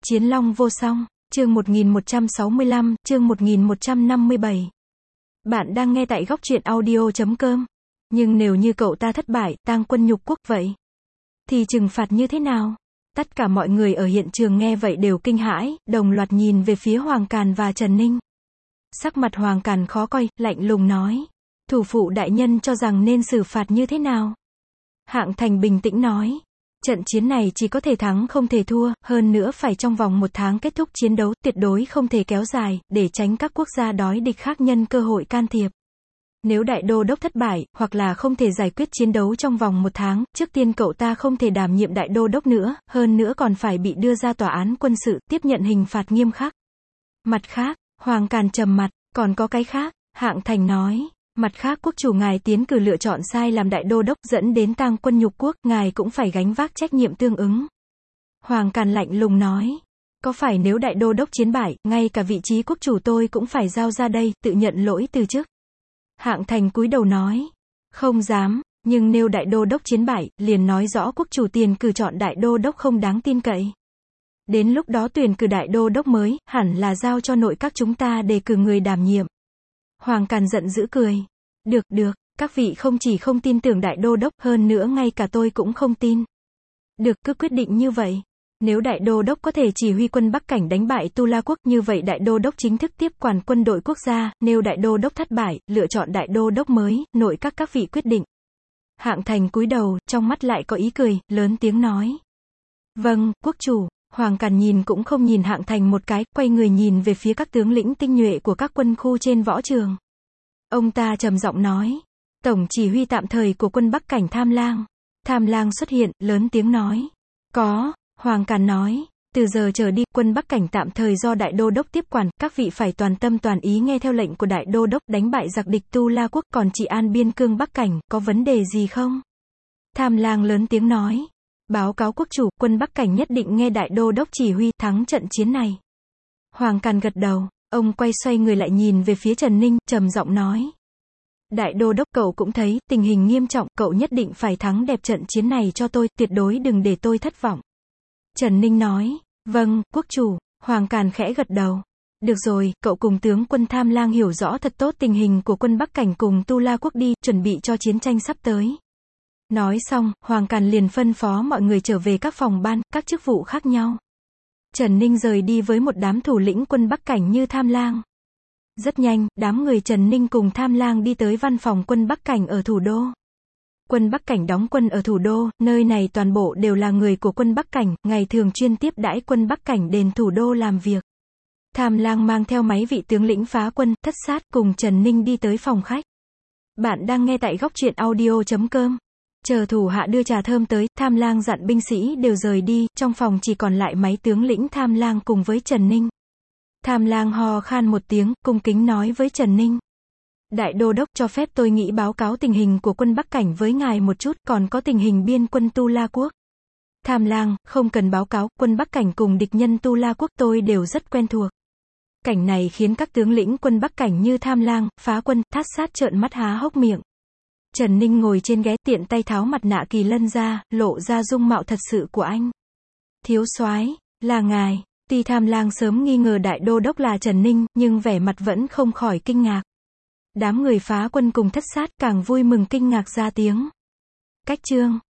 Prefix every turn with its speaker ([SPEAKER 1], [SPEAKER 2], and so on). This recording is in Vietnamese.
[SPEAKER 1] Chiến long vô song, chương 1165, chương 1157. Bạn đang nghe tại góc truyện audio.com. Nhưng nếu như cậu ta thất bại, tang quân nhục quốc vậy, thì trừng phạt như thế nào? Tất cả mọi người ở hiện trường nghe vậy đều kinh hãi, đồng loạt nhìn về phía Hoàng Càn và Trần Ninh. Sắc mặt Hoàng Càn khó coi, lạnh lùng nói. Thủ phụ đại nhân cho rằng nên xử phạt như thế nào? Hạng Thành bình tĩnh nói. Trận chiến này chỉ có thể thắng không thể thua, hơn nữa phải trong vòng 1 tháng kết thúc chiến đấu, tuyệt đối không thể kéo dài, để tránh các quốc gia đói địch khác nhân cơ hội can thiệp. Nếu đại đô đốc thất bại, hoặc là không thể giải quyết chiến đấu trong vòng 1 tháng, trước tiên cậu ta không thể đảm nhiệm đại đô đốc nữa, hơn nữa còn phải bị đưa ra tòa án quân sự, tiếp nhận hình phạt nghiêm khắc. Mặt khác, Hoàng Càn trầm mặt, còn có cái khác, Hạng Thành nói. Mặt khác quốc chủ ngài tiến cử lựa chọn sai làm đại đô đốc dẫn đến tang quân nhục quốc, ngài cũng phải gánh vác trách nhiệm tương ứng. Hoàng Càn lạnh lùng nói. Có phải nếu đại đô đốc chiến bại, ngay cả vị trí quốc chủ tôi cũng phải giao ra đây, tự nhận lỗi từ chức? Hạng Thành cúi đầu nói. Không dám, nhưng nếu đại đô đốc chiến bại, liền nói rõ quốc chủ tiền cử chọn đại đô đốc không đáng tin cậy. Đến lúc đó tuyển cử đại đô đốc mới, hẳn là giao cho nội các chúng ta đề cử người đảm nhiệm. Hoàng Càn giận dữ cười. Được, các vị không chỉ không tin tưởng đại đô đốc, hơn nữa ngay cả tôi cũng không tin. Được, cứ quyết định như vậy. Nếu đại đô đốc có thể chỉ huy quân Bắc Cảnh đánh bại Tu La quốc, như vậy đại đô đốc chính thức tiếp quản quân đội quốc gia, nếu đại đô đốc thất bại, lựa chọn đại đô đốc mới, nội các vị quyết định. Hạng Thành cúi đầu, trong mắt lại có ý cười, lớn tiếng nói. Vâng, quốc chủ. Hoàng Càn nhìn cũng không nhìn Hạng Thành một cái, quay người nhìn về phía các tướng lĩnh tinh nhuệ của các quân khu trên võ trường. Ông ta trầm giọng nói. Tổng chỉ huy tạm thời của quân Bắc Cảnh Tham Lang. Tham Lang xuất hiện, lớn tiếng nói. Có, Hoàng Càn nói. Từ giờ trở đi, quân Bắc Cảnh tạm thời do đại đô đốc tiếp quản, các vị phải toàn tâm toàn ý nghe theo lệnh của đại đô đốc, đánh bại giặc địch Tu La quốc, còn trị an biên cương Bắc Cảnh, có vấn đề gì không? Tham Lang lớn tiếng nói. Báo cáo quốc chủ, quân Bắc Cảnh nhất định nghe đại đô đốc chỉ huy, thắng trận chiến này. Hoàng Càn gật đầu, ông quay xoay người lại nhìn về phía Trần Ninh, trầm giọng nói. Đại đô đốc, cậu cũng thấy, tình hình nghiêm trọng, cậu nhất định phải thắng đẹp trận chiến này cho tôi, tuyệt đối đừng để tôi thất vọng. Trần Ninh nói, vâng, quốc chủ. Hoàng Càn khẽ gật đầu. Được rồi, cậu cùng tướng quân Tham Lang hiểu rõ thật tốt tình hình của quân Bắc Cảnh cùng Tu La quốc đi, chuẩn bị cho chiến tranh sắp tới. Nói xong, Hoàng Càn liền phân phó mọi người trở về các phòng ban, các chức vụ khác nhau. Trần Ninh rời đi với một đám thủ lĩnh quân Bắc Cảnh như Tham Lang. Rất nhanh, đám người Trần Ninh cùng Tham Lang đi tới văn phòng quân Bắc Cảnh ở thủ đô. Quân Bắc Cảnh đóng quân ở thủ đô, nơi này toàn bộ đều là người của quân Bắc Cảnh, ngày thường chuyên tiếp đãi quân Bắc Cảnh đến thủ đô làm việc. Tham Lang mang theo mấy vị tướng lĩnh phá quân, Thất Sát cùng Trần Ninh đi tới phòng khách. Bạn đang nghe tại góc truyện audio.com. Chờ thủ hạ đưa trà thơm tới, Tham Lang dặn binh sĩ đều rời đi, trong phòng chỉ còn lại mấy tướng lĩnh Tham Lang cùng với Trần Ninh. Tham Lang ho khan một tiếng, cung kính nói với Trần Ninh. Đại đô đốc cho phép tôi nghĩ báo cáo tình hình của quân Bắc Cảnh với ngài một chút, còn có tình hình biên quân Tu La quốc. Tham Lang, không cần báo cáo, quân Bắc Cảnh cùng địch nhân Tu La quốc tôi đều rất quen thuộc. Cảnh này khiến các tướng lĩnh quân Bắc Cảnh như Tham Lang, Phá quân, Thát Sát trợn mắt há hốc miệng. Trần Ninh ngồi trên ghế, tiện tay tháo mặt nạ kỳ lân ra, lộ ra dung mạo thật sự của anh. Thiếu soái, là ngài. Tuy Tham Lang sớm nghi ngờ đại đô đốc là Trần Ninh, nhưng vẻ mặt vẫn không khỏi kinh ngạc. Đám người Phá quân cùng Thất Sát càng vui mừng kinh ngạc ra tiếng. Cách chương